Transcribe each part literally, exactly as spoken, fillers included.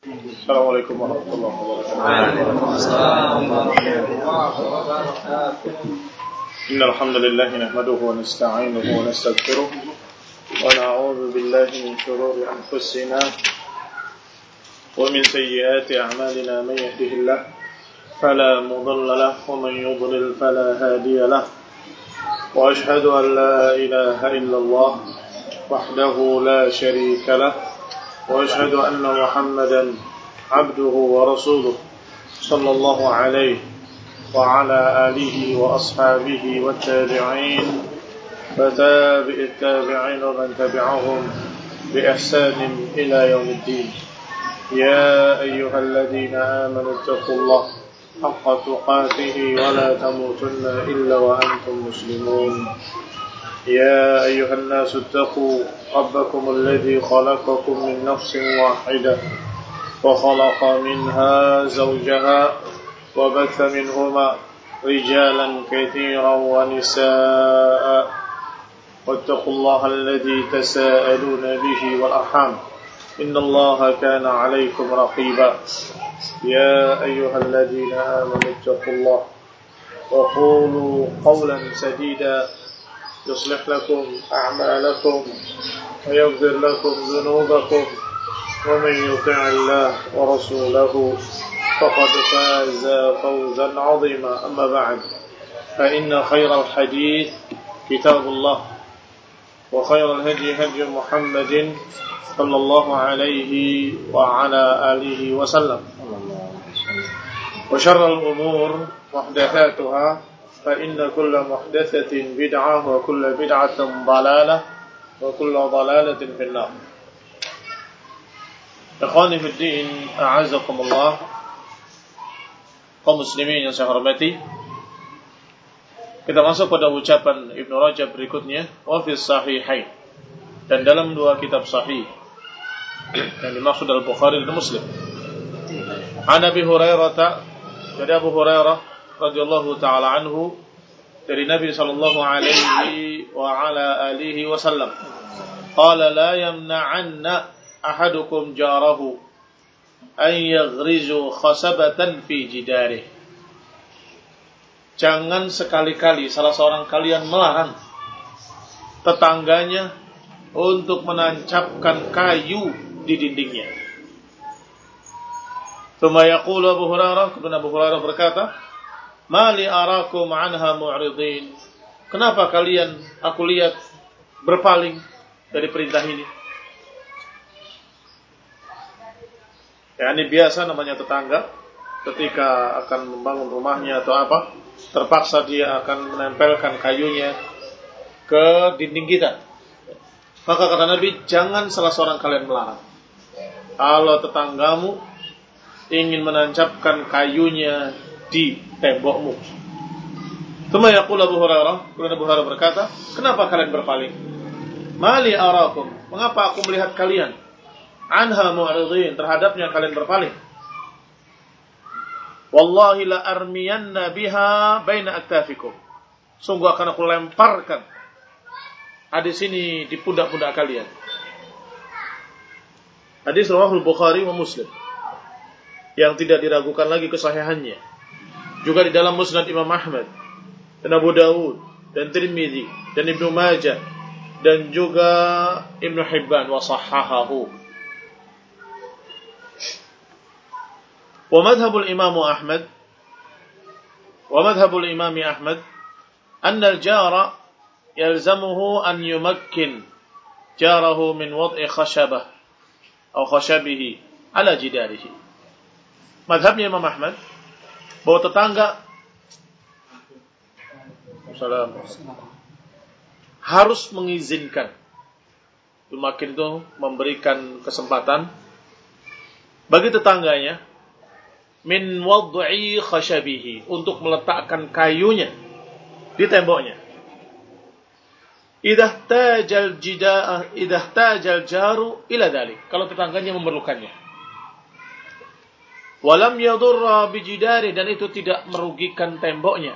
Assalamualaikum warahmatullahi wabarakatuh. Innal hamdalillah nahmaduhu wa nasta'inuhu wa nastaghfiruh wa na'udzu billahi min shururi anfusina wa min sayyiati a'malina may yahdihillahu fala mudilla lahu wa man yudlil fala hadiya lahu wa ashhadu an la ilaha illallah wahdahu la sharika lahu وأشهد أن محمدا عبده ورسوله صلى الله عليه وعلى آله وأصحابه والتابعين وتابع التابعين ومن تبعهم بإحسان إلى يوم الدين يا أيها الذين آمنوا اتقوا الله حق تقاته ولا تموتن إلا وأنتم مسلمون يا أيها الناس اتقوا ربكم الذي خلقكم من نفس واحدة وخلق منها زوجها وبث منهما رجالا كثيرا ونساء واتقوا الله الذي تساءلون به والأرحام إن الله كان عليكم رقيبا يا أيها الذين آمنوا اتقوا الله وقولوا قولا سديدا يصلح لكم أعمالكم ويغفر لكم ذنوبكم ومن يطع الله ورسوله فقد فاز فوزا عظيما أما بعد فإن خير الحديث كتاب الله وخير الهدي هدي محمد صلى الله عليه وعلى آله وسلم وشر الأمور محدثاتها فإن كل محدثة بدعة وكل بدعة ضلالة وكل ضلالة في النار. Ikhwani fi din, a'azzakumullah. Kaum muslimin yang saya hormati, kita masuk pada ucapan Ibnu Rajab berikutnya, wa fi sahihain, dan dalam dua kitab sahih yang dimaksud Al-Bukhari dan Muslim. An Abi Hurairah, dari Abu Hurairah radhiyallahu ta'ala anhu, dari Nabi sallallahu alaihi wa ala alihi wasallam, qala la yamna'anna ahadukum jarahu an yaghrizu khasabatan fi jidarih. Jangan sekali-kali salah seorang kalian melarang tetangganya untuk menancapkan kayu di dindingnya. Tsumma yaqulu Abu Hurairah, kemudian Abu Hurairah berkata, Mali arakum anha mu'ridin. Kenapa kalian aku lihat berpaling dari perintah ini? Ya, ini biasa namanya tetangga ketika akan membangun rumahnya atau apa, terpaksa dia akan menempelkan kayunya ke dinding kita. Maka kata Nabi, jangan salah seorang kalian melarang. Kalau tetanggamu ingin menancapkan kayunya di tembokmu. Tsumma yaqulu Abu Hurairah, kemudian Abu Hurairah berkata, kenapa kalian berpaling? Mali arakum, mengapa aku melihat kalian anha mu'ridin, terhadapnya kalian berpaling? Wallahi la armiyanna biha baina aktafikum, sungguh akan aku lemparkan hadis ini di pundak-pundak kalian. Hadis riwayat Bukhari wa Muslim yang tidak diragukan lagi kesahihannya. Juga di dalam Musnad Imam Ahmad dan Abu Dawud dan Tirmidzi dan Ibnu Majah dan juga Ibnu Hibban wa sahhahahu. Wa madhhabul Imam Ahmad wa madhhabul Imam Ahmad anna al-jara yalzamuhu an yumakkin jarahu min wad'i khashabah atau khashabihi ala jidarihi. Madhabnya Imam Ahmad bahwa tetangga harus mengizinkan, makin itu memberikan kesempatan bagi tetangganya min wad'i khashabihi, untuk meletakkan kayunya di temboknya. Idza tajal jidaa idza tajal jaru ila dzalik, kalau tetangganya memerlukannya. Walam yadurra bijidari, dan itu tidak merugikan temboknya.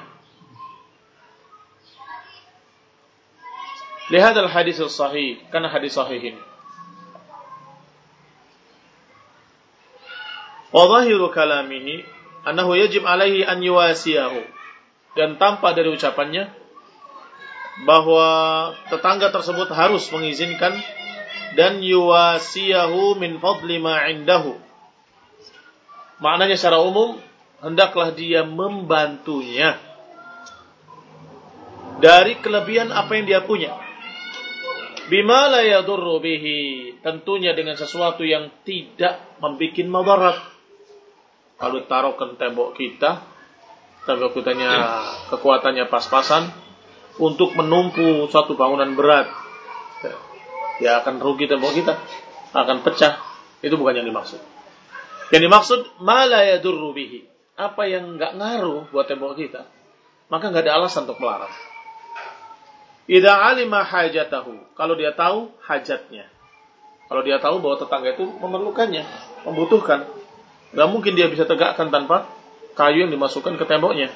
Lihadal hadis sahih, karena hadis sahih ini. Wa zahiru kalamihi annahu yajib alaihi an yuwasiyahu. Dan tampak dari ucapannya bahwa tetangga tersebut harus mengizinkan dan yuwasiyahu min fadli ma indahu. Maknanya secara umum, hendaklah dia membantunya dari kelebihan apa yang dia punya. Bima la yadurru bihi, tentunya dengan sesuatu yang tidak membuat madarat. Kalau taruhkan tembok kita, tembok kitanya kekuatannya pas-pasan untuk menumpu suatu bangunan berat, ya akan rugi tembok kita, akan pecah. Itu bukan yang dimaksud. Yang dimaksud ma la yadurru bihi, apa yang enggak ngaruh buat tembok kita, maka enggak ada alasan untuk melarang. Idza alima hajatahu, kalau dia tahu hajatnya. Kalau dia tahu bahwa tetangga itu memerlukannya, membutuhkan, enggak mungkin dia bisa tegakkan tanpa kayu yang dimasukkan ke temboknya.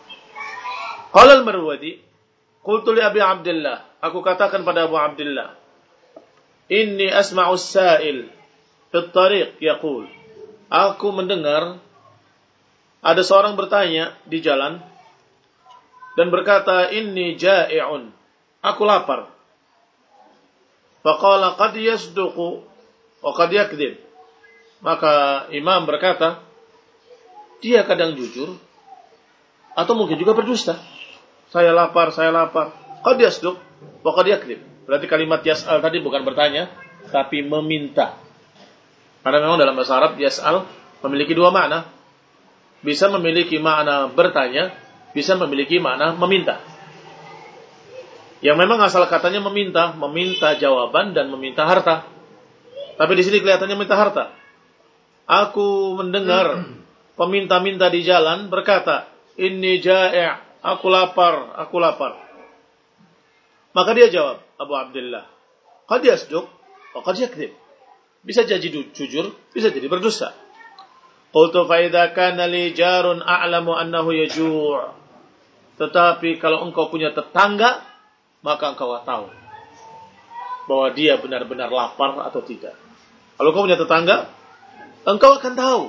Qala al-Marwazi, qultu li Abi Abdullah, aku katakan pada Abu Abdullah, inni asma'u as-sa'il fi at-tariq yaqul, aku mendengar ada seorang bertanya di jalan dan berkata, inni ja'i'un, aku lapar. Faqala qad yasduqu wa qad yakdzib. Maka imam berkata, dia kadang jujur atau mungkin juga berdusta. Saya lapar, saya lapar. Qad yasduq wa qad yakdzib. Berarti kalimat yas'al tadi bukan bertanya, tapi meminta. Karena memang dalam bahasa Arab yas'al memiliki dua makna. Bisa memiliki makna bertanya, bisa memiliki makna meminta. Yang memang asal katanya meminta, meminta jawaban dan meminta harta. Tapi di sini kelihatannya minta harta. Aku mendengar peminta-minta di jalan berkata, inni ja'i', aku lapar, aku lapar. Maka dia jawab, Abu Abdullah, qad yasduq wa qad yakdzib. Bisa jadi jujur, bisa jadi berdusta. Qultu fa idza kana li jarun a'lamu annahu yaju'. Tetapi kalau engkau punya tetangga, maka engkau tahu bahwa dia benar-benar lapar atau tidak. Kalau engkau punya tetangga, engkau akan tahu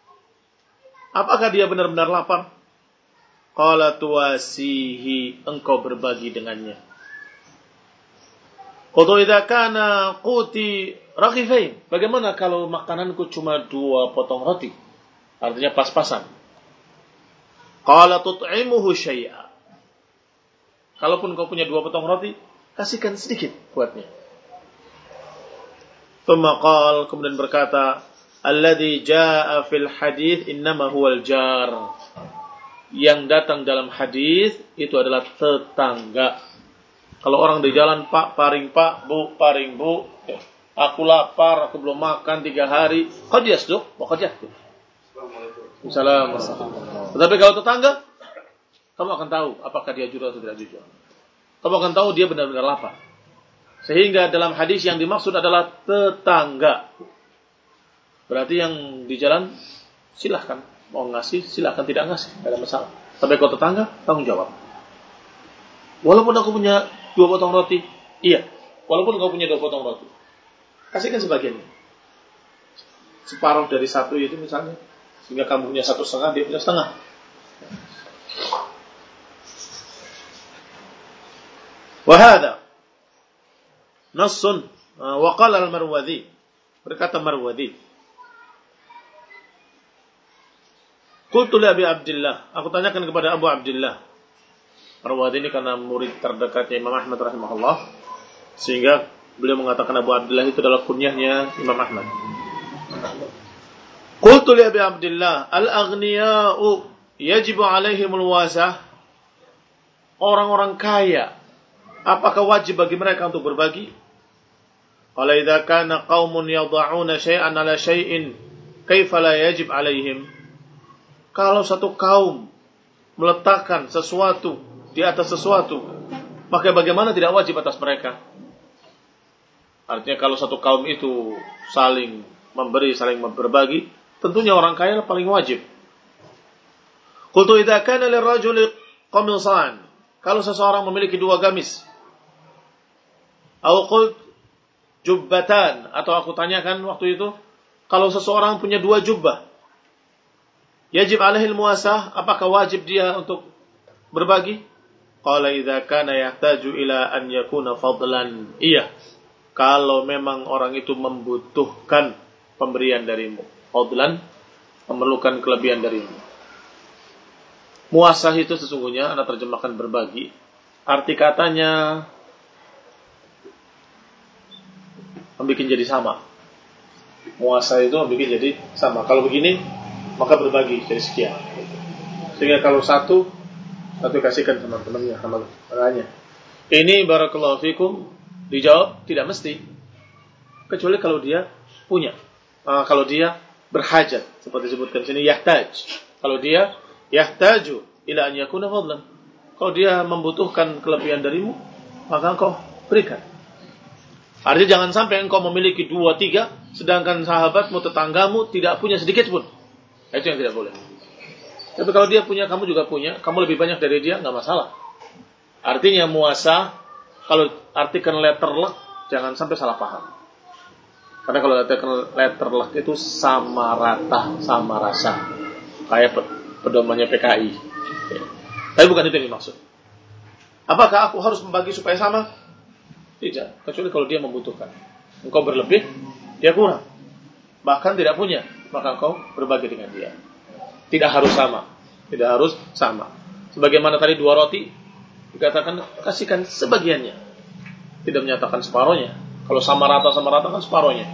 apakah dia benar-benar lapar. Qala tuwasihi, engkau berbagi dengannya. Qultu idza kana quti raghifain, bagaimana kalau makananku cuma dua potong roti? Artinya pas-pasan. Qala tut'imuhu syai'a. Kalaupun kau punya dua potong roti, kasihkan sedikit buatnya. Tsumma qala, kemudian berkata, alladzi jaa'a fil hadits innama huwal jar. Yang datang dalam hadis itu adalah tetangga. Kalau orang di jalan, Pak, paring Pak, Bu, paring Bu, aku lapar, aku belum makan tiga hari, qad yasduq wa qad yakdzib. Assalamualaikum. Tetapi kalau tetangga, kamu akan tahu apakah dia jujur atau tidak jujur. Kamu akan tahu dia benar-benar lapar. Sehingga dalam hadis yang dimaksud adalah tetangga. Berarti yang di jalan silahkan mau ngasih, silahkan tidak ngasih, tidak ada masalah. Tapi kalau tetangga, tanggung jawab. Walaupun aku punya dua potong roti, iya. Walaupun kau punya dua potong roti, kasihkan sebagiannya. Separuh dari satu itu misalnya, sehingga kamu punya satu setengah, dia punya setengah. Wahada nassun wa qala al-Marwazi, berkata Marwazi, qultu li Abi Abdullah, aku tanyakan kepada Abu Abdullah. Marwazi ini karena murid terdekatnya Imam Ahmad rahimahullah, sehingga beliau mengatakan Abu Abdullah itu adalah kunyahnya Imam Ahmad. Qultu li Abi Abdullah, al-aghniya'u yajibu alaihimul wasah. Orang-orang kaya, apakah wajib bagi mereka untuk berbagi? Qala idza kana qaumun yad'una syai'an 'ala syai'in, kaifa la yajib 'alaihim? Kalau satu kaum meletakkan sesuatu di atas sesuatu, maka bagaimana tidak wajib atas mereka? Artinya kalau satu kaum itu saling memberi, saling berbagi, tentunya orang kaya paling wajib. Qultu idza kana lirrajuli qamisan, kalau seseorang memiliki dua gamis, atau qult jubbatan, atau aku tanyakan waktu itu, kalau seseorang punya dua jubah, Yajib alaihi al-muasah, apakah wajib dia untuk berbagi? Qala idza kana yahtaju ila an yakuna fadlan. Iya. Kalau memang orang itu membutuhkan pemberian darimu. Fadlan, memerlukan kelebihan darimu. Muasah itu sesungguhnya Anda terjemahkan berbagi. Arti katanya membuat jadi sama. Muasah itu membuat jadi sama. Kalau begini, maka berbagi jadi sekian. Sehingga kalau satu, satu kasihkan teman-temannya, sama temannya. Ini barakallahu fikum dijawab tidak mesti, kecuali kalau dia punya. Uh, kalau dia berhajat, seperti disebutkan sini yahtaj. Kalau dia yahtaju ila an yakuna fadlan. Kalau dia membutuhkan kelebihan darimu, maka engkau berikan. Artinya jangan sampai engkau memiliki dua, tiga, sedangkan sahabatmu, tetanggamu tidak punya sedikit pun. Itu yang tidak boleh. Tapi kalau dia punya, kamu juga punya, kamu lebih banyak dari dia, nggak masalah. Artinya muasa, kalau artikan letterlock, jangan sampai salah paham. Karena kalau artikan letterlock itu sama rata, sama rasa. Kayak pedomannya P K I. Tapi bukan itu yang dimaksud. Apakah aku harus membagi supaya sama? Tidak, kecuali kalau dia membutuhkan. Engkau berlebih, dia kurang. Bahkan tidak punya, maka engkau berbagi dengan dia. Tidak harus sama. Tidak harus sama. Sebagaimana tadi dua roti, dikatakan kasihkan sebagiannya. Tidak menyatakan separohnya. Kalau sama rata sama rata kan separohnya.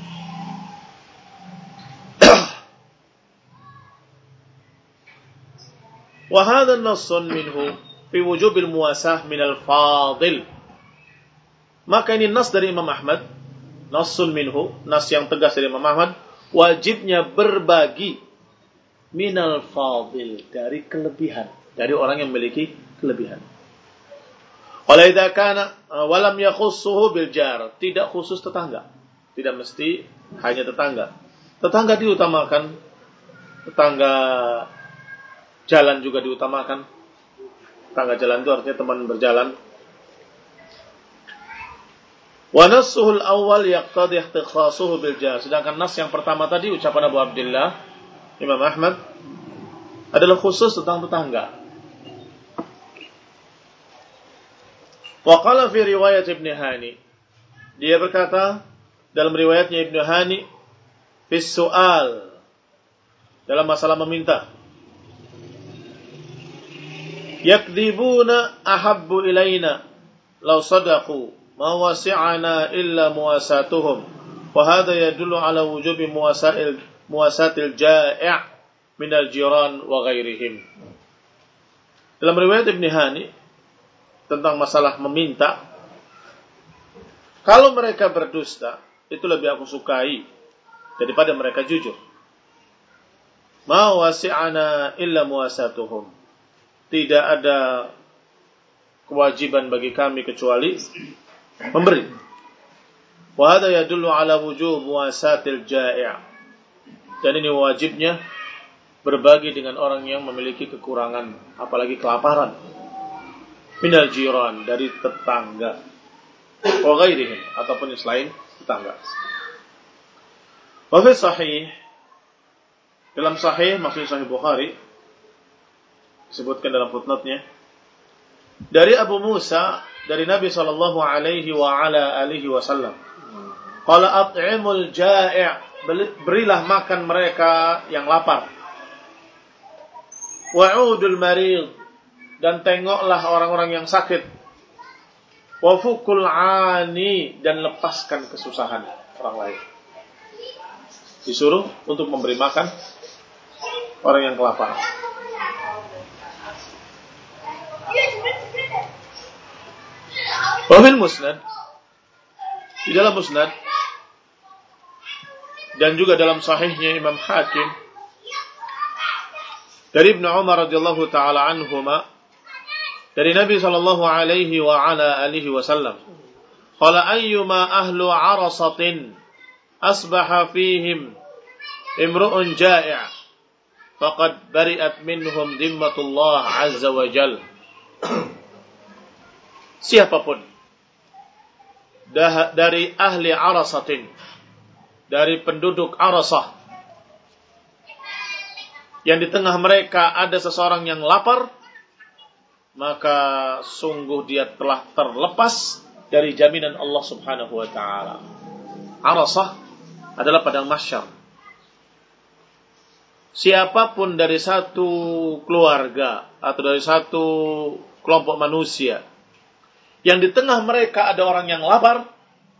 Wa hadha nassun minhu fi wujubil muasah minal fadil. Maka ini nas dari Imam Ahmad, nassun minhu, nas yang tegas dari Imam Ahmad, wajibnya berbagi minal fadil, dari kelebihan, dari orang yang memiliki kelebihan. Wala idza kana walam yakhussuhu bil jar, tidak khusus tetangga. Tidak mesti hanya tetangga. Tetangga diutamakan, tetangga jalan juga diutamakan. Tetangga jalan itu artinya teman berjalan. Wa nassuhul awwal yaqtadi ikhtikhasuhu bil jar. Sedangkan nas yang pertama tadi ucapan Abu Abdullah Imam Ahmad adalah khusus tentang tetangga. Wa qala fi riwayat Ibn Hani, dia berkata dalam riwayatnya Ibn Hani fi su'al, dalam masalah meminta, yakdhibuna ahabbu ilaina law sadaqu ma wasi'ana illa muwasatuhum wa hadha yadullu ala wujubi muwasail muwasatil ja'i' minal jiran wa ghairihim. Dalam riwayat Ibn Hani tentang masalah meminta, kalau mereka berdusta itu lebih aku sukai daripada mereka jujur. Ma wasi'ana illa muwasatuhum, tidak ada kewajiban bagi kami kecuali memberi. Wa hadha yadullu ala wujub muwasatil ja'i', dan ini wajibnya berbagi dengan orang yang memiliki kekurangan, apalagi kelaparan. Minal jiran, dari tetangga. Wa ghairihim, ataupun selain tetangga. Wa fi sahih, dalam sahih, maksudnya sahih Bukhari, disebutkan dalam footnote-nya, dari Abu Musa, dari Nabi sallallahu alaihi wa ala alihi wasallam, qala at'imul ja'i', berilah makan mereka yang lapar. Wa'udul marid, dan tengoklah orang-orang yang sakit. Wa fukul 'ani, dan lepaskan kesusahan orang lain. Disuruh untuk memberi makan orang yang kelaparan. Wa fil musnad, di dalam musnad dan juga dalam sahihnya Imam Hakim dari Ibnu Umar radhiyallahu taala anhuma, dari Nabi sallallahu alaihi wa ala alihi wasallam, qala ayyuma ahlu 'arasatin asbaha fihim imru'un ja'i' faqad bari'at minhum dhimmatullah azza wa jalla. Siapapun dari ahli Arasatin, dari penduduk Arasah, yang di tengah mereka ada seseorang yang lapar, maka sungguh dia telah terlepas dari jaminan Allah Subhanahu wa taala. Arasah adalah padang mahsyar. Siapapun dari satu keluarga atau dari satu kelompok manusia yang di tengah mereka ada orang yang lapar,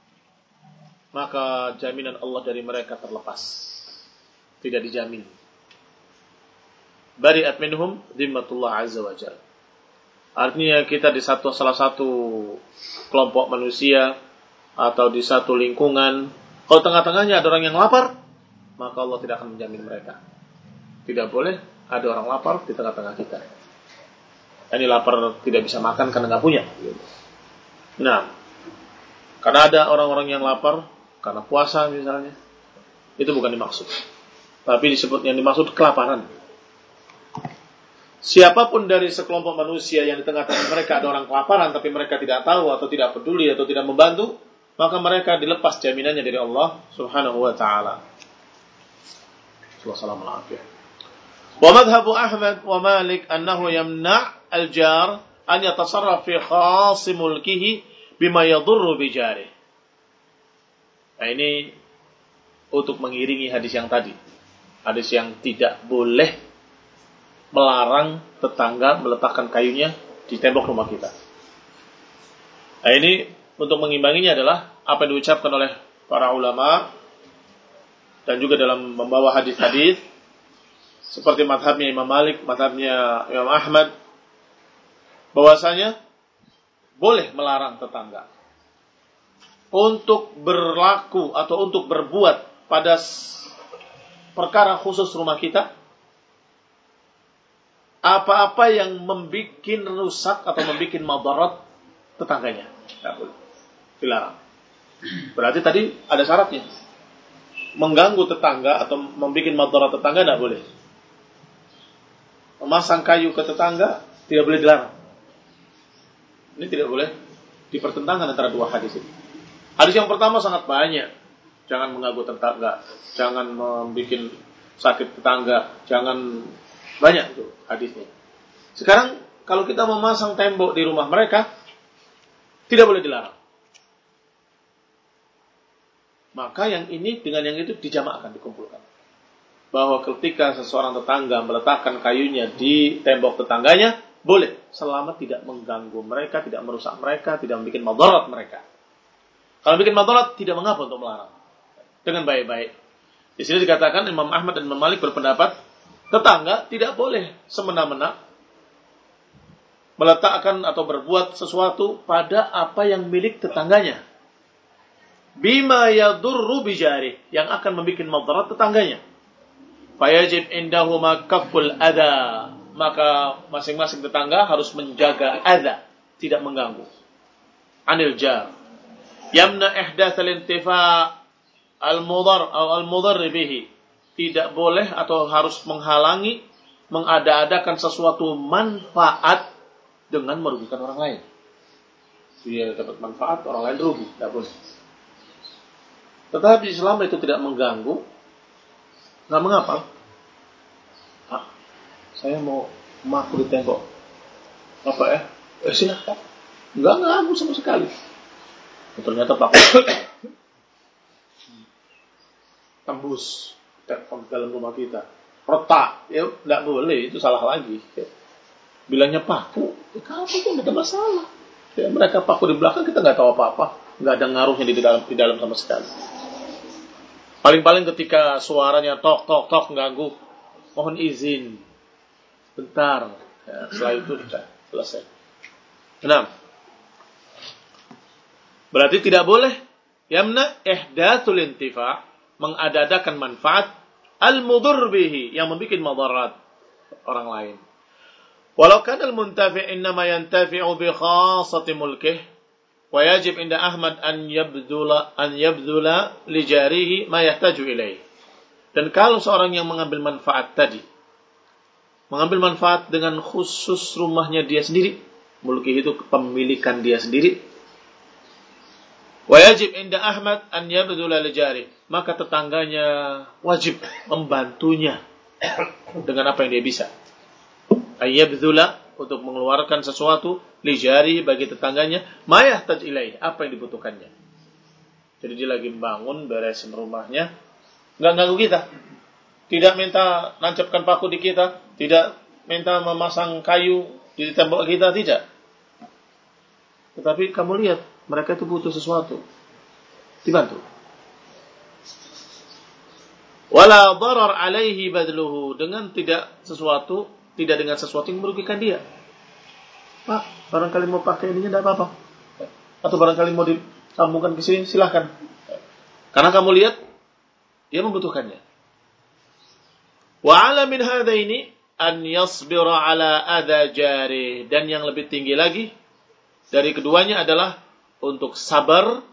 maka jaminan Allah dari mereka terlepas. Tidak dijamin. Bari'at minhum dhimmatullah azza wa jalla. Artinya kita di satu salah satu kelompok manusia atau di satu lingkungan, kalau tengah-tengahnya ada orang yang lapar, maka Allah tidak akan menjamin mereka. Tidak boleh ada orang lapar di tengah-tengah kita. Ini lapar tidak bisa makan karena nggak punya. Nah, karena ada orang-orang yang lapar karena puasa misalnya, itu bukan dimaksud. Tapi disebut yang dimaksud kelaparan. Siapapun dari sekelompok manusia yang di tengah-tengah mereka ada orang kelaparan, tapi mereka tidak tahu atau tidak peduli atau tidak membantu, maka mereka dilepas jaminannya dari Allah Subhanahu wa taala. Wassalamu alaikum. Wa madhhabu Ahmad wa Malik annahu yamna' al-jar an yatasarraf fi khas mulkihi bima yadurru bi jarih. Nah, ini untuk mengiringi hadis yang tadi. Hadis yang tidak boleh melarang tetangga meletakkan kayunya di tembok rumah kita. Nah, ini untuk mengimbanginya adalah apa yang diucapkan oleh para ulama dan juga dalam membawa hadis-hadis seperti mazhabnya Imam Malik, mazhabnya Imam Ahmad, bahwasanya boleh melarang tetangga untuk berlaku atau untuk berbuat pada perkara khusus rumah kita, apa-apa yang membuat rusak atau membuat madarat tetangganya. Tidak boleh. Dilarang. Berarti tadi ada syaratnya. Mengganggu tetangga atau membuat madarat tetangga tidak boleh. Memasang kayu ke tetangga tidak boleh dilarang. Ini tidak boleh dipertentangkan antara dua hadis ini. Hadis yang pertama sangat banyak. Jangan mengganggu tetangga, jangan membuat sakit tetangga, jangan banyak itu hadisnya. Sekarang kalau kita memasang tembok di rumah mereka, tidak boleh dilarang. Maka yang ini dengan yang itu dijamakkan, dikumpulkan. Bahwa ketika seseorang tetangga meletakkan kayunya di tembok tetangganya, boleh selama tidak mengganggu mereka, tidak merusak mereka, tidak membuat madarat mereka. Kalau bikin madarat tidak mengapa untuk melarang. Dengan baik-baik. Di sini dikatakan Imam Ahmad dan Imam Malik berpendapat tetangga tidak boleh semena-mena meletakkan atau berbuat sesuatu pada apa yang milik tetangganya. Bima yadurru bijari, yang akan membuat madarat tetangganya. Fayajib indahuma kafful adha, maka masing-masing tetangga harus menjaga adha, tidak mengganggu. Anil jar yamna ihdath al-intifa' al-mudar atau al-mudar bihi, tidak boleh atau harus menghalangi mengada-adakan sesuatu manfaat dengan merugikan orang lain. Dia dapat manfaat, orang lain rugi, tidak boleh. Tetapi selama itu tidak mengganggu, nggak mengapa. Ah, saya mau maku di tembok. Apa ya? Eh, silakan. Nggak nganggu sama sekali. Ternyata Pak tembus ke dalam rumah kita, retak, ya nggak boleh, itu salah lagi. Ya. Bilangnya paku, ya kamu itu nggak ada masalah. Ya, mereka paku di belakang, kita nggak tahu apa-apa, nggak ada ngaruhnya di dalam di dalam sama sekali. Paling-paling ketika suaranya tok tok tok ganggu, mohon izin, bentar. Ya, setelah itu sudah selesai. Enam. Berarti tidak boleh yamna ihdatsul intifa', mengada-adakan manfaat, al-mudur bihi, yang membuat madarat orang lain. Walau kana al-muntafi' innama yantafi'u bi khassati mulkih, wa yajib inda Ahmad an yabdula an yabdula li jarihi ma yahtaju ilaih. Dan kalau seorang yang mengambil manfaat tadi, mengambil manfaat dengan khusus rumahnya dia sendiri, mulkih itu kepemilikan dia sendiri, wajib inda Ahmad an yabdula li jari, maka tetangganya wajib membantunya dengan apa yang dia bisa. Ayyabdzula, untuk mengeluarkan sesuatu, lijari, bagi tetangganya, ma yahtaj ilaih, apa yang dibutuhkannya. Jadi dia lagi membangun, beresin rumahnya, nggak ganggu kita. Tidak minta nancapkan paku di kita, tidak minta memasang kayu di tembok kita, tidak. Tetapi kamu lihat, mereka itu butuh sesuatu, dibantu. Wala darar alaihi badluhu, dengan tidak sesuatu, tidak dengan sesuatu yang merugikan dia. Pak, barangkali mau pakai ininya tidak apa-apa. Atau barangkali mau disambungkan ke sini, silahkan. Karena kamu lihat, dia membutuhkannya. Wa ala min hadaini an yasbira ala adha jari, dan yang lebih tinggi lagi dari keduanya adalah untuk sabar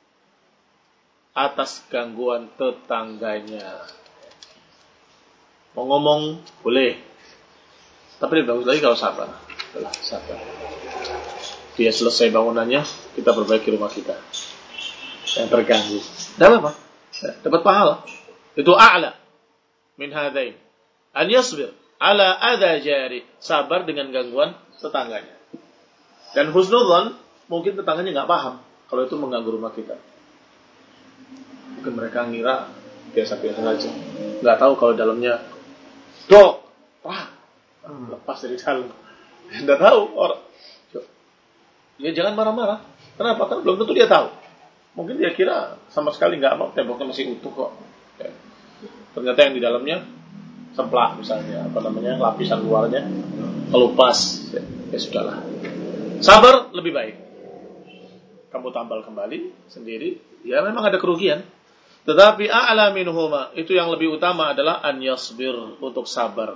atas gangguan tetangganya. Mau ngomong boleh, tapi lebih bagus lagi kalau sabar. Itulah sabar. Dia selesai bangunannya, kita perbaiki rumah kita yang terganggu. Dapat apa? Dapat pahala. Itu a'la min hadain. An yasbir ala adha jari, sabar dengan gangguan tetangganya. Dan husnudzan, mungkin tetangganya nggak paham kalau itu mengganggu rumah kita. Mungkin mereka ngira biasa-biasa saja, nggak tahu kalau dalamnya dok, wah, lepas dari dalam, nggak tahu orang. Ya jangan marah-marah. Kenapa? Karena belum tentu dia tahu. Mungkin dia kira sama sekali nggak apa, temboknya masih utuh kok. Ya. Ternyata yang di dalamnya semplak misalnya, apa namanya, lapisan luarnya kelupas. Ya, ya sudahlah. Sabar lebih baik. Kamu tambal kembali sendiri, ya memang ada kerugian. Tetapi a'la minhuma, itu yang lebih utama adalah an yasbir, untuk sabar.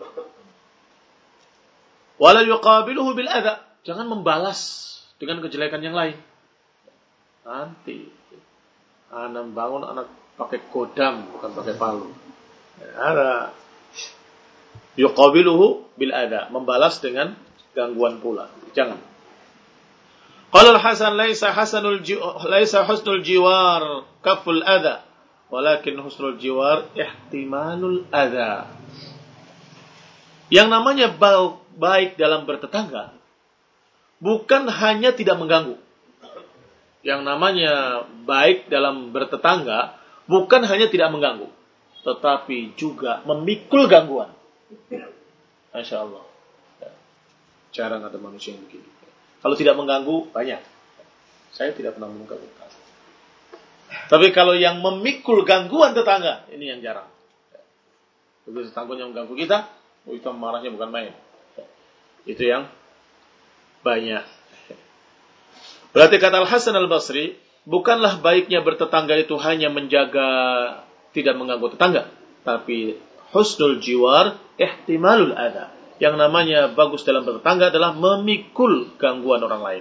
Wala yuqabiluhu bil adha, jangan membalas dengan kejelekan yang lain. Nanti anak bangun, anak pakai kodam, bukan pakai palu. Ada yuqabiluhu bil adha, membalas dengan gangguan pula. Jangan. Qala al-Hasan laisa hasanul laisa husnul jiwar kaful adha, walakin husnul jiwar ihtimalul adha. Yang namanya baik dalam bertetangga bukan hanya tidak mengganggu. Yang namanya baik dalam bertetangga bukan hanya tidak mengganggu, tetapi juga memikul gangguan. Masya Allah. Jarang ada manusia yang begini. Kalau tidak mengganggu, banyak. Saya tidak pernah mengganggu. Tapi kalau yang memikul gangguan tetangga, ini yang jarang. Begitu tetangganya mengganggu kita, oh, itu marahnya bukan main. Itu yang banyak. Berarti kata Al-Hasan Al-Basri, bukanlah baiknya bertetangga itu hanya menjaga tidak mengganggu tetangga, tapi husnul jiwar ihtimalul adha. Yang namanya bagus dalam bertetangga adalah memikul gangguan orang lain.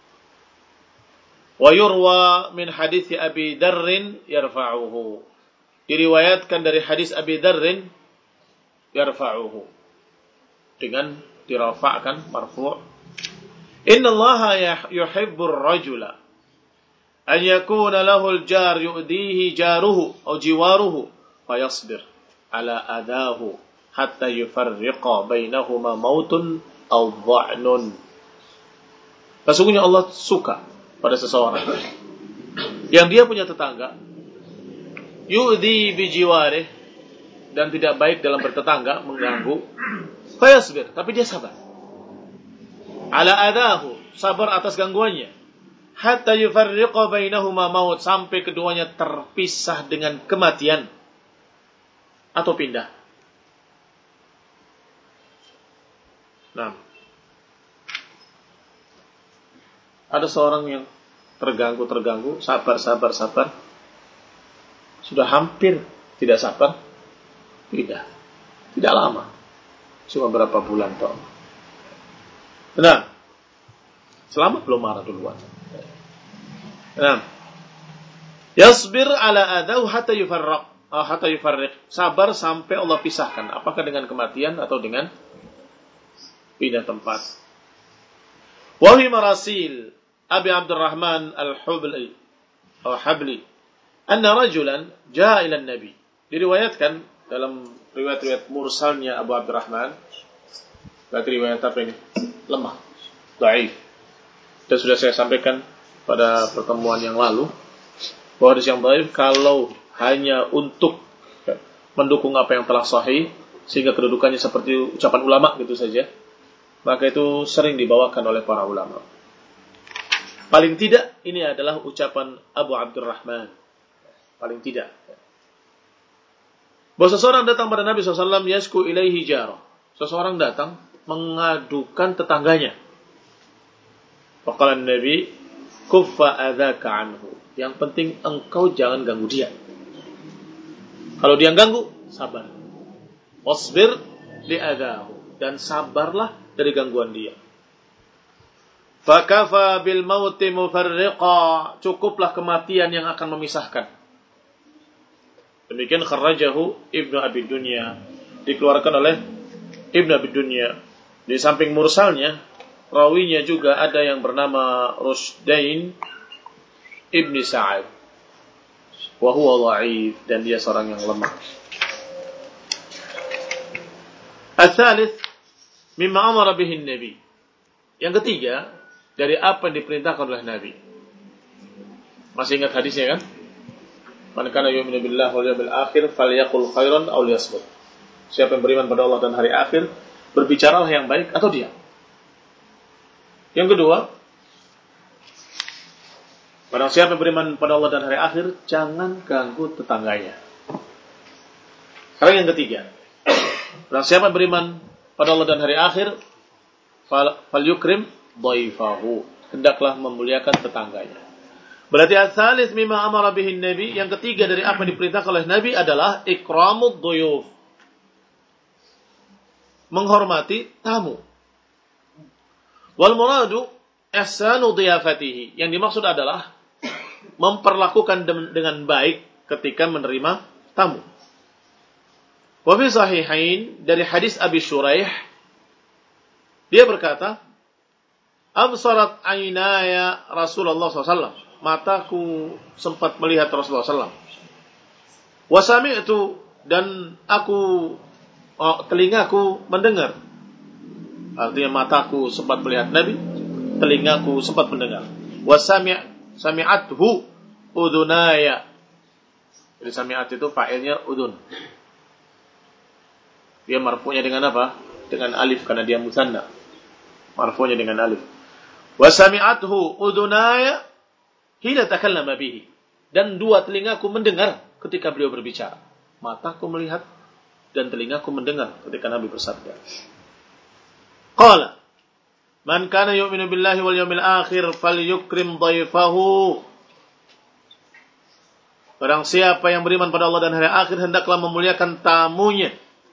Wa yurwa min hadits Abi Darrin yarfa'uhu. Diriwayatkan dari hadis Abi Darrin yarfa'uhu, dengan dirafa'kan marfu'. Inna Allah yuhibbur rajula an yakuna lahu al-jar yu'dihi jaruhu aw jiwaruhu fayasbir ala adahu hatta yufarriqa bainahuma mautun aw dha'nun. Sesungguhnya Allah suka pada seseorang yang dia punya tetangga yu'di bi jiwarih, dan tidak baik dalam bertetangga, mengganggu, fayasbir, tapi dia sabar. Ala adahu, sabar atas gangguannya. Hatta yufarriqa bainahuma maut, sampai keduanya terpisah dengan kematian atau pindah. Nah, ada seorang yang terganggu, terganggu, sabar, sabar, sabar. Sudah hampir tidak sabar, tidak, tidak lama, cuma berapa bulan toh. Nah, selamat belum marah duluan. Nah, yasbir ala adahu hatta yufarriq, hatta yufarriq, sabar sampai Allah pisahkan, apakah dengan kematian atau dengan pindah tempat. Wa hi marasil Abi Abdurrahman Al-Hubli atau Habli, anna rajulan jaa ila Nabi. Diriwayatkan dalam riwayat-riwayat mursalnya Abu Abdurrahman. Berarti riwayat apa ini? Lemah, dhaif. Dan sudah saya sampaikan pada pertemuan yang lalu bahwa hadis yang dhaif kalau hanya untuk mendukung apa yang telah sahih sehingga kedudukannya seperti ucapan ulama gitu saja, maka itu sering dibawakan oleh para ulama. Paling tidak ini adalah ucapan Abu Abdurrahman. Paling tidak. Bahwa seseorang datang pada Nabi shallallahu alaihi wasallam yasku ilaihi jarah. Seseorang datang mengadukan tetangganya. Faqala Nabi kuffa adzaka anhu. Yang penting engkau jangan ganggu dia. Kalau dia ganggu, sabar. Wasbir li'adahu. Dan sabarlah dari gangguan dia. Fakafa bil mauti mufarriqa. Cukuplah kematian yang akan memisahkan. Demikian kharrajahu Ibnu Abi Dunya. Dikeluarkan oleh Ibnu Abi Dunya. Di samping mursalnya, rawinya juga ada yang bernama Rushdain Ibni Sa'ad. Wa huwa dha'if. Dan dia seorang yang lemah. Al-thalith mimma amara bihi Nabi. Yang ketiga, dari apa yang diperintahkan oleh Nabi. Masih ingat hadisnya kan? Man kana yu'minu billahi wal yawmil akhir falyaqul khairan aw liyasmut. Siapa yang beriman pada Allah dan hari akhir, berbicaralah yang baik atau diam. Yang kedua, barang siapa yang beriman pada Allah dan hari akhir, jangan ganggu tetangganya. Sekarang yang ketiga, barang siapa yang beriman pada Allah dan hari akhir, fal yukrim dhaifahu, hendaklah memuliakan tetangganya. Berarti al-tsalits mimma amara bihi Nabi, yang ketiga dari apa yang diperintahkan oleh Nabi adalah ikramud dhuyuf, menghormati tamu. Wal muradu ihsanu dhiyafatihi, yang dimaksud adalah memperlakukan dengan baik ketika menerima tamu. Wa fi sahihain, dari hadis Abi Shuraih, dia berkata, absarat aynaya Rasulullah sallallahu alaihi wasallam, mataku sempat melihat Rasulullah sallallahu alaihi wasallam. Wa sami'tu, dan aku oh, telingaku mendengar. Artinya mataku sempat melihat Nabi, telingaku sempat mendengar. Wa sami' sami'athu udunaya. Jadi sami'at itu fa'ilnya udun. Dia marfu'nya dengan apa? Dengan alif karena dia musanna. Marfu'nya dengan alif. Wa sami'athu udunaya hina takallama bihi. Dan dua telingaku mendengar ketika beliau berbicara. Mataku melihat dan telingaku mendengar ketika Nabi bersabda. Qala man kana yu'minu billahi wal yawmil akhir falyukrim dhaifahu. Barang siapa yang beriman pada Allah dan hari akhir, hendaklah memuliakan tamunya.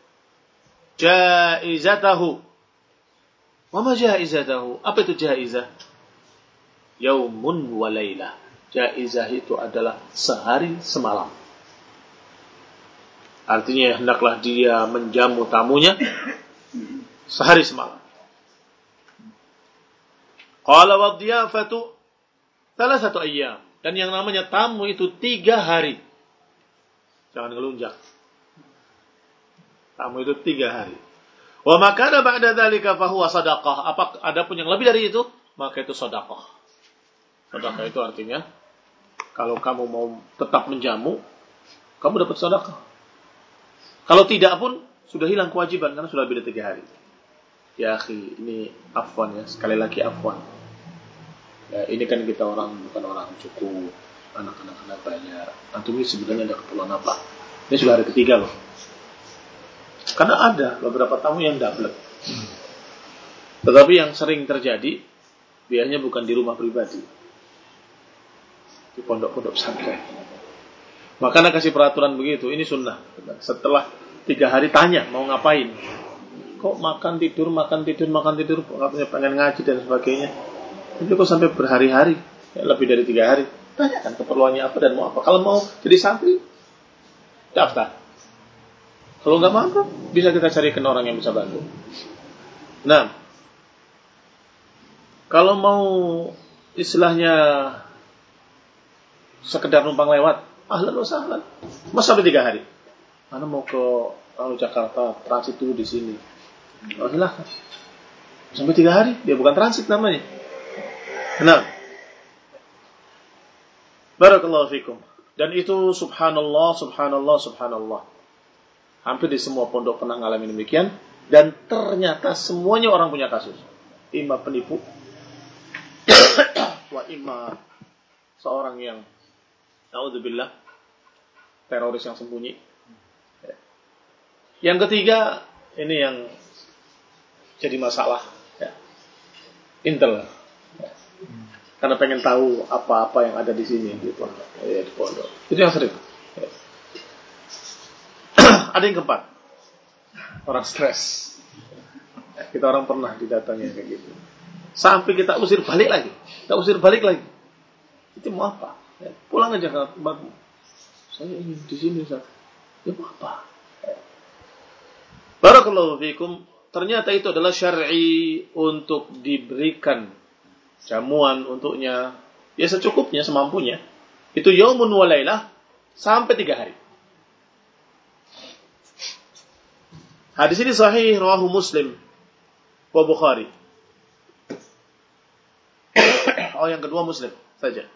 Jaizatahu. Wa ma jaizatahu? Apa itu jaizah? Yaumun wa lailah. Jaizah itu adalah sehari semalam. Artinya hendaklah dia menjamu tamunya sehari semalam. Qala wa dhiyafatu thalathatu ayyam. Dan yang namanya tamu itu tiga hari. Jangan ngelunjak. Tamu itu tiga hari. Wa makana ba'da dzalika fa huwa shadaqah. Apa adapun yang lebih dari itu, maka itu sedekah. Sedekah itu artinya kalau kamu mau tetap menjamu, kamu dapat sedekah. Kalau tidak pun sudah hilang kewajiban karena sudah lebih dari tiga hari. Ya akhi, ini afwan ya, sekali lagi afwan. Ya, ini kan kita orang bukan orang cukup, anak-anak anak banyak. Antum ini sebenarnya ada keperluan apa? Ini sudah hari ketiga loh. Karena ada beberapa tamu yang double. Tetapi yang sering terjadi biasanya bukan di rumah pribadi, di pondok-pondok pesantren. Makanya kasih peraturan begitu, ini sunnah. Setelah tiga hari tanya mau ngapain. Kok makan tidur, makan tidur, makan tidur, katanya pengen ngaji dan sebagainya. Tapi kok sampai berhari-hari, ya, lebih dari tiga hari. Tanyakan keperluannya apa dan mau apa. Kalau mau jadi santri, daftar. Kalau nggak mampu, bisa kita carikan orang yang bisa bantu. Nah, kalau mau istilahnya sekedar numpang lewat, ahlan wa sahlan. Masa sampai tiga hari? Ana mau ke lalu Jakarta, transit dulu di sini. Oh, silahkan. Sampai tiga hari, dia bukan transit namanya. Nah, barakallahu fikum. Dan itu subhanallah, subhanallah, subhanallah. Hampir di semua pondok pernah ngalamin demikian. Dan ternyata semuanya orang punya kasus. Ima penipu, wa ima seorang yang naudzubillah teroris yang sembunyi. Yang ketiga, ini yang jadi masalah, ya. Intel, ya. Karena pengen tahu apa-apa yang ada di sini di pondok, ya, di pondok. Itu yang sering. Ya. Ada yang keempat, orang stres. Ya, kita orang pernah didatangi kayak gitu. Sampai kita usir balik lagi, kita usir balik lagi. Itu mau apa? Ya, pulang aja ke tempatmu. Saya ingin di sini, Ustaz. Ya mau apa? Ya. Barakallahu fikum. Ternyata itu adalah syar'i untuk diberikan jamuan untuknya. Ya secukupnya, semampunya. Itu yaumun wa lailah sampai tiga hari. Hadis ini sahih rawahu Muslim wa Bukhari. Oh, yang kedua Muslim saja.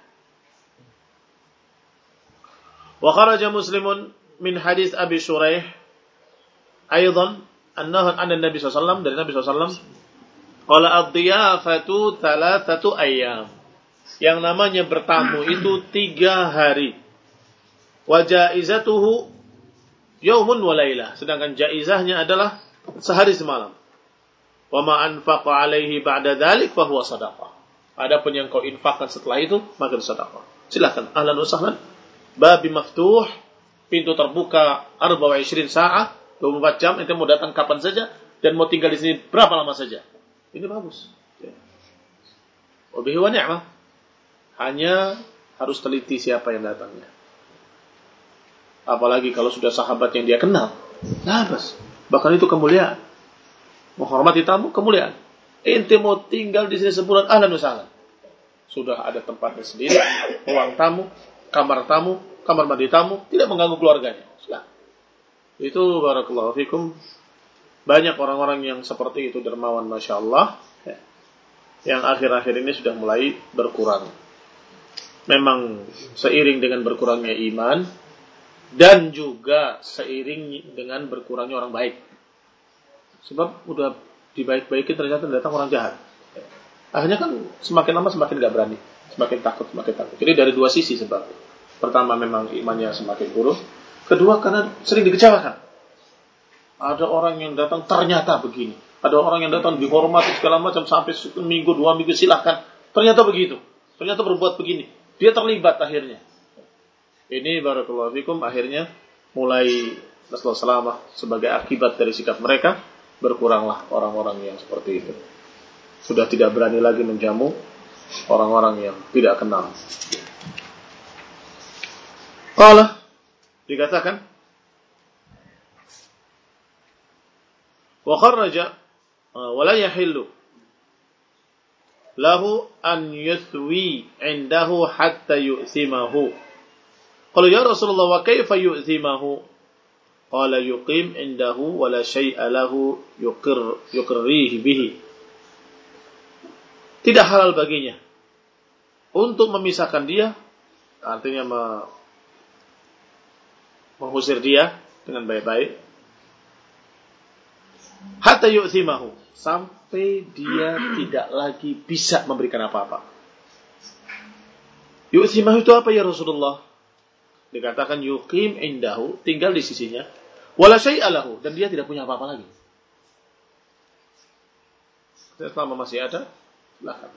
Wa kharaja Muslimun min hadis Abi Shuraih aidan annahu anna Nabi sallallahu alaihi wasallam dari Nabi sallallahu alaihi wasallam qala ad-diyafatu thalathatu ayyam. Yang namanya bertamu itu tiga hari. Wa jaizatuhu yaumun wa lailah. Sedangkan jaizahnya adalah sehari semalam. Wa ma anfaqa alaihi ba'da dzalik fa huwa shadaqah. Adapun yang kau infakkan setelah itu maka itu sedekah. Silakan, ahlan wa sahlan. Babi maftuh, pintu terbuka arba'a wa ishrina sa'ah, dua puluh empat jam, ente mau datang kapan saja dan mau tinggal di sini berapa lama saja. Ini bagus. Wa bihi wa ni'mah. Hanya harus teliti siapa yang datangnya. Apalagi kalau sudah sahabat yang dia kenal. Labas. Bahkan itu kemuliaan. Menghormati tamu kemuliaan. Ente mau tinggal di sini sebulan, ahlan wa sahlan. Sudah ada tempatnya sendiri, ruang tamu, kamar tamu, kamar mandi tamu, tidak mengganggu keluarganya. Silakan. Itu barakallahu fikum. Banyak orang-orang yang seperti itu dermawan, masya Allah, ya. Yang akhir-akhir ini sudah mulai berkurang. Memang seiring dengan berkurangnya iman dan juga seiring dengan berkurangnya orang baik. Sebab udah dibaik-baikin ternyata datang orang jahat. Akhirnya kan semakin lama semakin gak berani, semakin takut, semakin takut. Jadi dari dua sisi sebab. Pertama memang imannya semakin buruk. Kedua karena sering dikecewakan. Ada orang yang datang ternyata begini. Ada orang yang datang dihormati segala macam sampai seminggu, dua minggu silahkan. Ternyata begitu. Ternyata berbuat begini. Dia terlibat akhirnya. Ini barakallahu fikum akhirnya mulai nasallahu salamah sebagai akibat dari sikap mereka. Berkuranglah orang-orang yang seperti itu. Sudah tidak berani lagi menjamu orang-orang yang tidak kenal. Qala dikatakan wa kharraja wa la yahillu lahu an yuthwi indahu hatta yu'thimahu. Qala ya Rasulullah wa kaifa yu'thimahu? Qala yuqim indahu wa la syai'a lahu yuqir yuqirrihi bihi. Tidak halal baginya untuk memisahkan dia, artinya mengusir dia dengan baik-baik, hatta yu'thimahu, sampai dia tidak lagi bisa memberikan apa-apa. Yu'thimahu itu apa ya Rasulullah? Dikatakan yuqim indahu, tinggal di sisinya, wala syai'a lahu, dan dia tidak punya apa-apa lagi. Selama masih ada, silakan.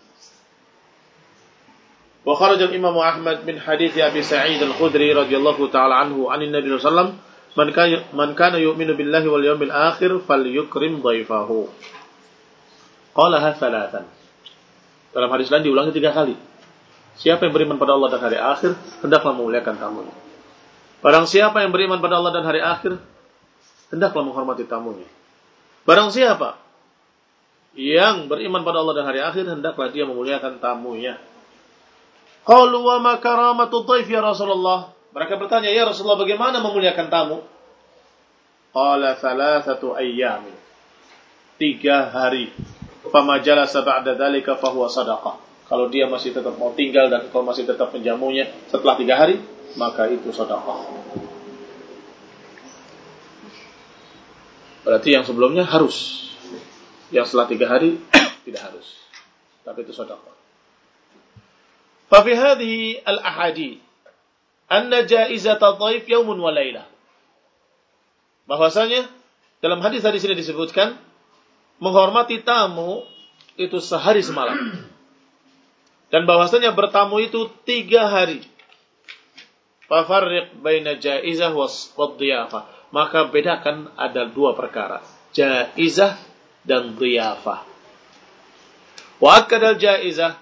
Wa kharaja al-Imam Ahmad min hadits Abi Sa'id Al-Khudri radhiyallahu ta'ala anhu 'an Nabi sallallahu alaihi wasallam, man kana man kana yu'minu billahi wal yawmil akhir falyukrim dhaifahu. Qalaha thalathan. Dalam hadis lain diulangi tiga kali. Siapa yang beriman pada Allah dan hari akhir, hendaklah memuliakan tamunya. Barang siapa yang beriman pada Allah dan hari akhir, hendaklah menghormati tamunya. Barang siapa yang beriman pada Allah dan hari akhir, hendaklah dia memuliakan tamunya. Qalu wa ma karamatu dhaif ya Rasulullah? Mereka bertanya, ya Rasulullah, bagaimana memuliakan tamu? Qala thalathatu ayyamin. Tiga hari. Fama jalasa ba'da dzalika fahuwa shadaqah. Kalau dia masih tetap mau tinggal dan kalau masih tetap menjamunya setelah tiga hari, maka itu sedekah. Berarti yang sebelumnya harus, yang setelah tiga hari tidak harus, tapi itu sedekah. Fa fi hadhihi al-ahadits anna jaizata dhaif yaumun wa lailah. Bahwasanya dalam hadis-hadis ini disebutkan menghormati tamu itu sehari semalam. Dan bahwasanya bertamu itu tiga hari. Fafarriq baina jaizah wa dhiyafah. Maka bedakan ada dua perkara. Jaizah dan dhiyafah. Wa akadal jaizah.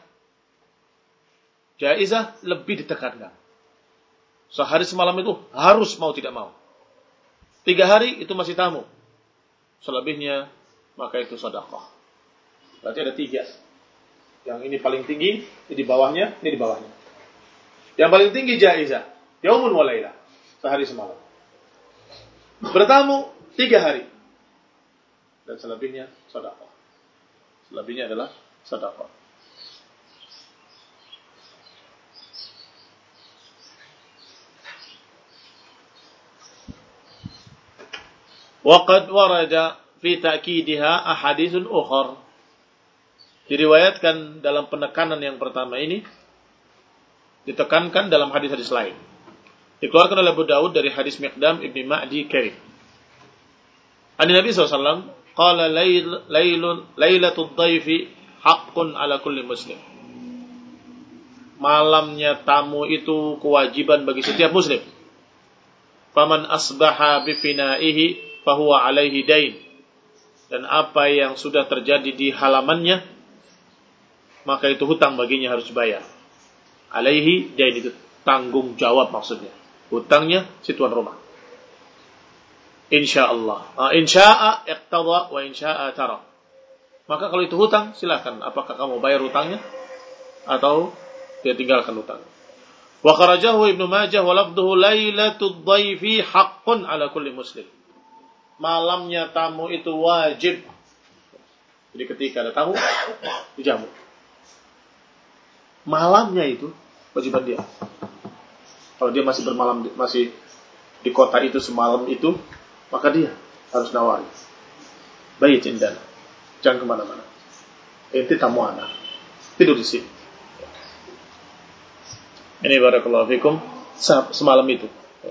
Jaizah lebih ditekankan. Sehari semalam itu harus mau tidak mau. Tiga hari itu masih tamu. Selebihnya maka itu sedekah. Berarti ada tiga. Yang ini paling tinggi, ini di bawahnya, ini di bawahnya. Yang paling tinggi jaizah, yaumun wa lailah, sehari semalam. Bertamu tiga hari. Dan selebihnya sedekah. Selebihnya adalah sedekah. Wa qad warada fi ta'kidiha ahaditsun ukhar. Diriwayatkan dalam penekanan yang pertama ini, ditekankan dalam hadis-hadis lain. Dikeluarkan oleh Abu Dawud dari hadis Miqdam ibni Ma'di Karib. Ani Nabi shallallahu alaihi wasallam, qala lailun lailatul dhaifi haqqun ala kulli muslim. Malamnya tamu itu kewajiban bagi setiap muslim. Faman asbaha bifinaihi fahuwa alaihi dain. Dan apa yang sudah terjadi di halamannya, maka itu hutang baginya harus dibayar. Alaihi dain itu tanggung jawab maksudnya. Hutangnya si tuan rumah. Insyaallah. Uh, insya'a iqtada wa insya'a tara. Maka kalau itu hutang, silakan. Apakah kamu bayar hutangnya atau dia tinggalkan hutang. Wa kharajahu Ibnu Majah wa lafdhuhu lailatul dhaifi haqqun ala kulli muslim. Malamnya tamu itu wajib. Jadi ketika ada tamu, dijamu. Malamnya itu kewajiban dia. Kalau dia masih bermalam, masih di kota itu semalam itu, maka dia harus nawari. Bait indana. Jangan kemana-mana. Inti tamu anak. Tidur di sini. Ini barakallahu fikum semalam itu.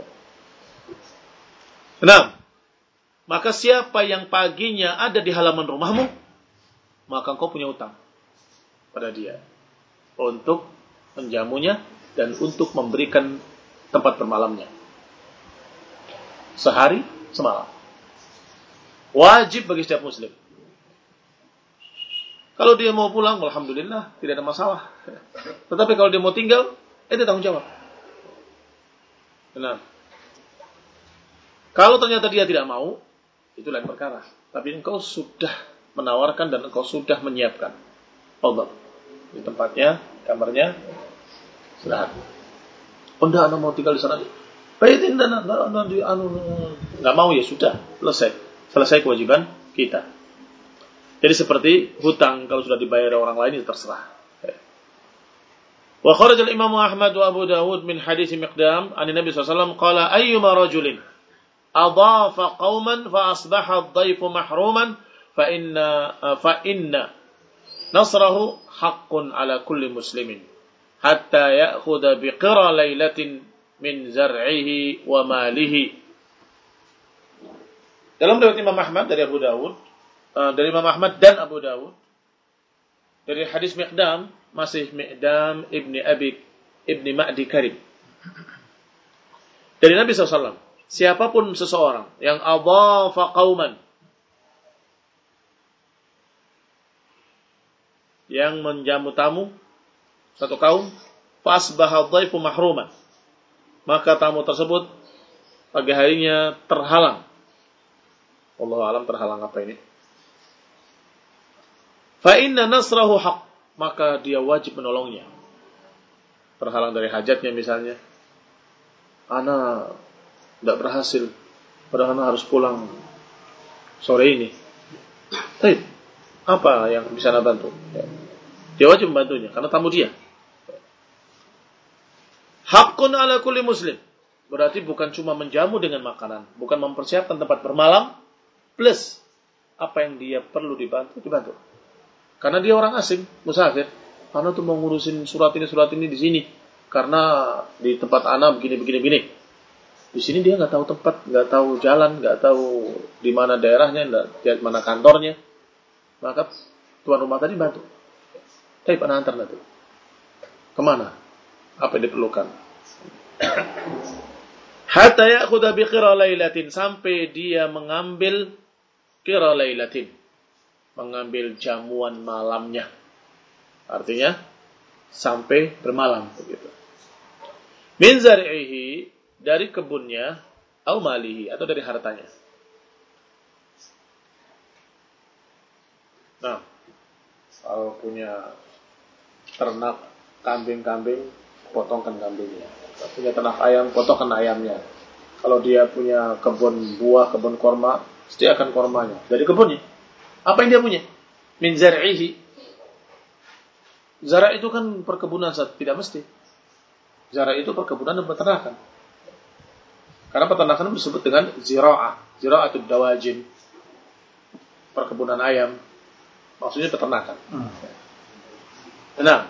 Enam. Maka siapa yang paginya ada di halaman rumahmu, maka engkau punya utang pada dia untuk menjamunya dan untuk memberikan tempat bermalamnya. Sehari semalam. Wajib bagi setiap muslim. Kalau dia mau pulang, alhamdulillah, tidak ada masalah. Tetapi kalau dia mau tinggal, itu tanggung jawab. Benar. Kalau ternyata dia tidak mau, itu lain perkara. Tapi engkau sudah menawarkan dan engkau sudah menyiapkan. Allah. Di tempatnya, kamarnya, istirahat. Oh, enggak, anak mau tinggal di sana. Baik, enggak, enggak, enggak, enggak mau ya sudah, selesai. Selesai kewajiban kita. Jadi seperti hutang kalau sudah dibayar orang lain itu terserah. Wa kharaja al-Imam Ahmad wa Abu Dawud min hadis Miqdam an Nabi sallallahu alaihi wasallam qala ayyuma rajulin adhafa qauman fa asbaha ad-dhayfu mahruman fa inna fa inna nasrahu haqqun ala kulli muslimin hatta ya'khudha bi qira lailatin min zar'ihi wa malihi. Dalam riwayat Imam Ahmad dari Abu Dawud, uh, dari Imam Ahmad dan Abu Dawud dari hadis Miqdam, masih Miqdam ibni Abi ibni Ma'di Karib, dari Nabi sallallahu alaihi wasallam, siapapun seseorang yang adhafa qauman, yang menjamu tamu satu kaum, fasbaha dhaifu mahruman, maka tamu tersebut pagi harinya terhalang. Wallahu alam terhalang apa ini? Fa inna nasrahu haqq, maka dia wajib menolongnya. Terhalang dari hajatnya misalnya, ana tidak berhasil padahal harus pulang sore ini. Tapi apa yang bisa Anda bantu? Ya. Dia wajib membantunya karena tamu dia. Haqqun ala kulli muslim. Berarti bukan cuma menjamu dengan makanan, bukan mempersiapkan tempat bermalam, plus apa yang dia perlu dibantu, dibantu. Karena dia orang asing, musafir. Karena tuh mau ngurusin surat ini, surat ini di sini. Karena di tempat anak begini, begini, begini. Di sini dia nggak tahu tempat, nggak tahu jalan, nggak tahu di mana daerahnya, di mana kantornya. Maka tuan rumah tadi bantu. Tapi Pak antar nanti. Kemana? Apa yang diperlukan? Hatta ya'khudha bi qira lailatin, sampai dia mengambil qira lailatin, mengambil jamuan malamnya. Artinya sampai bermalam begitu. Min zar'ihi, dari kebunnya, au malihi, atau dari hartanya. Nah, kalau punya ternak kambing-kambing, potongkan kambingnya. Kalau punya ternak ayam, potongkan ayamnya. Kalau dia punya kebun buah, kebun korma, sediakan kormanya dari kebunnya. Apa yang dia punya? Min zar'ihi. Zara' itu kan perkebunan, tidak mesti. Zara' itu perkebunan dan peternakan. Karena peternakan disebut dengan zira'ah. Zira'atul dawajin. Perkebunan ayam. Maksudnya peternakan. Hmm. Nah,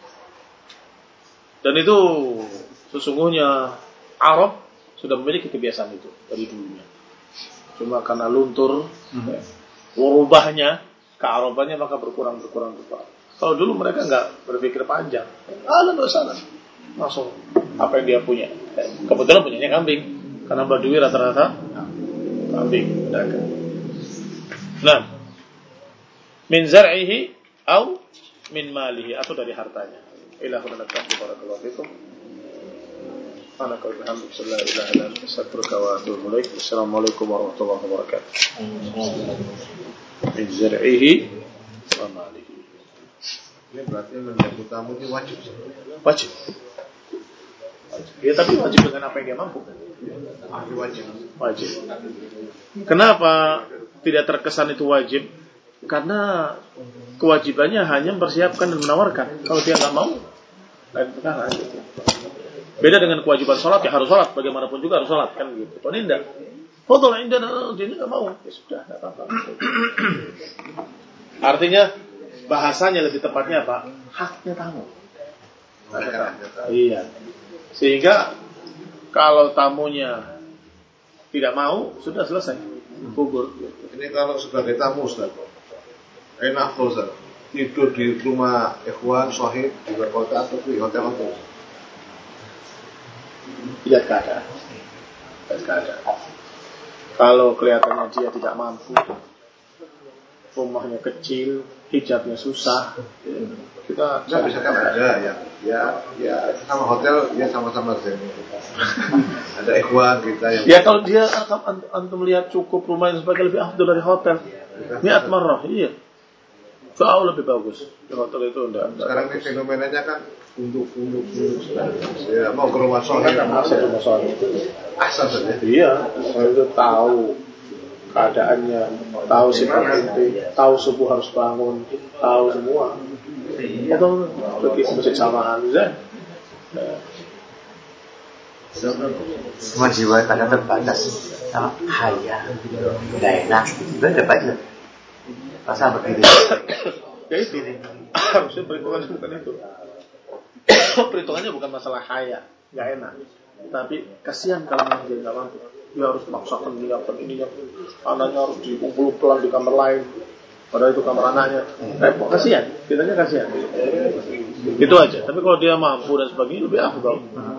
dan itu sesungguhnya Arab sudah memiliki kebiasaan itu dari dulunya. Cuma karena luntur, hmm. ya, urubahnya, kearabannya maka berkurang, berkurang, berkurang. Kalau dulu mereka nggak berpikir panjang. Ah, nggak usah, langsung apa yang dia punya. Kebetulan punyanya kambing, karena Badui rata-rata kambing. Nah, min zar'ihi au min malihi, atau dari hartanya. Ilahu nakfi barakallahu fikum. Ana qul bihamdika la ilaha illa anta astaghfiruka wa atubu ilaik. Assalamualaikum warahmatullahi wabarakatuh. Min zar'ihi wa malihi. Ini berarti menjamu tamu ini wajib. Wajib. Ya, tapi wajib dengan apa yang dia mampu. Wajib. Wajib. Kenapa tidak terkesan itu wajib? Karena kewajibannya hanya mempersiapkan dan menawarkan. Kalau dia nggak mau, lain perkara. Beda dengan kewajiban sholat, ya harus sholat. Bagaimanapun juga harus sholat, kan gitu. Kalau ini enggak, fadhal indana, dia nggak mau, ya sudah, nggak apa-apa. Artinya bahasanya lebih tepatnya apa? Haknya tamu. Iya. Sehingga kalau tamunya tidak mau, sudah selesai. Gugur. Ini kalau sebagai tamu, Ustaz, enak tuh, Ustaz, tidur di rumah ikhwan, sahib, di kota atau di hotel-hotel. Lihat keadaan. Lihat keadaan. Kalau kelihatannya dia tidak mampu, rumahnya kecil, hijabnya susah, kita nggak bisa kan ada ya, ya, ya sama hotel, ya sama-sama zen. Ada ikhwan kita yang. Ya kalau dia antum melihat cukup rumah yang sebagai lebih afdal dari hotel, niat marah, iya, jauh lebih bagus. Di hotel itu enggak. Sekarang ini fenomenanya kan untuk untuk untuk ya mau ke rumah sholat, asal rumah sholat, asal saja. Iya, saya itu tahu keadaannya, tahu sifat inti, tahu subuh harus bangun, tahu semua. Atau pergi ke masjid samaan, Zan. Cuma jiwa kadang terbatas, sama haya, nggak enak, itu ada banyak. Masa begitu? Ya itu, harusnya perhitungannya bukan itu. Perhitungannya bukan masalah haya, nggak enak, tapi kasihan kalau memang dia nggak mampu. Dia harus maksakan menyiapkan ininya, anaknya harus dikumpul pelan di kamar lain, padahal itu kamar anaknya. Repot, kasihan, kitanya kasihan. Itu aja. Tapi kalau dia mampu dan sebagainya lebih afdal.